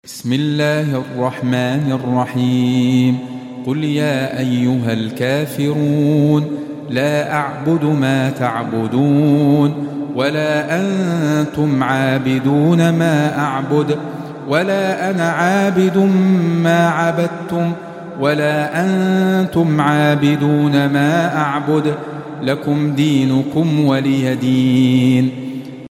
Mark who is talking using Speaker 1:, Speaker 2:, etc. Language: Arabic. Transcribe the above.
Speaker 1: بسم الله الرحمن الرحيم. قل يا أيها الكافرون لا أعبد ما تعبدون ولا أنتم عابدون ما أعبد ولا أنا عابد ما عبدتم ولا أنتم عابدون ما أعبد لكم دينكم ولي دين.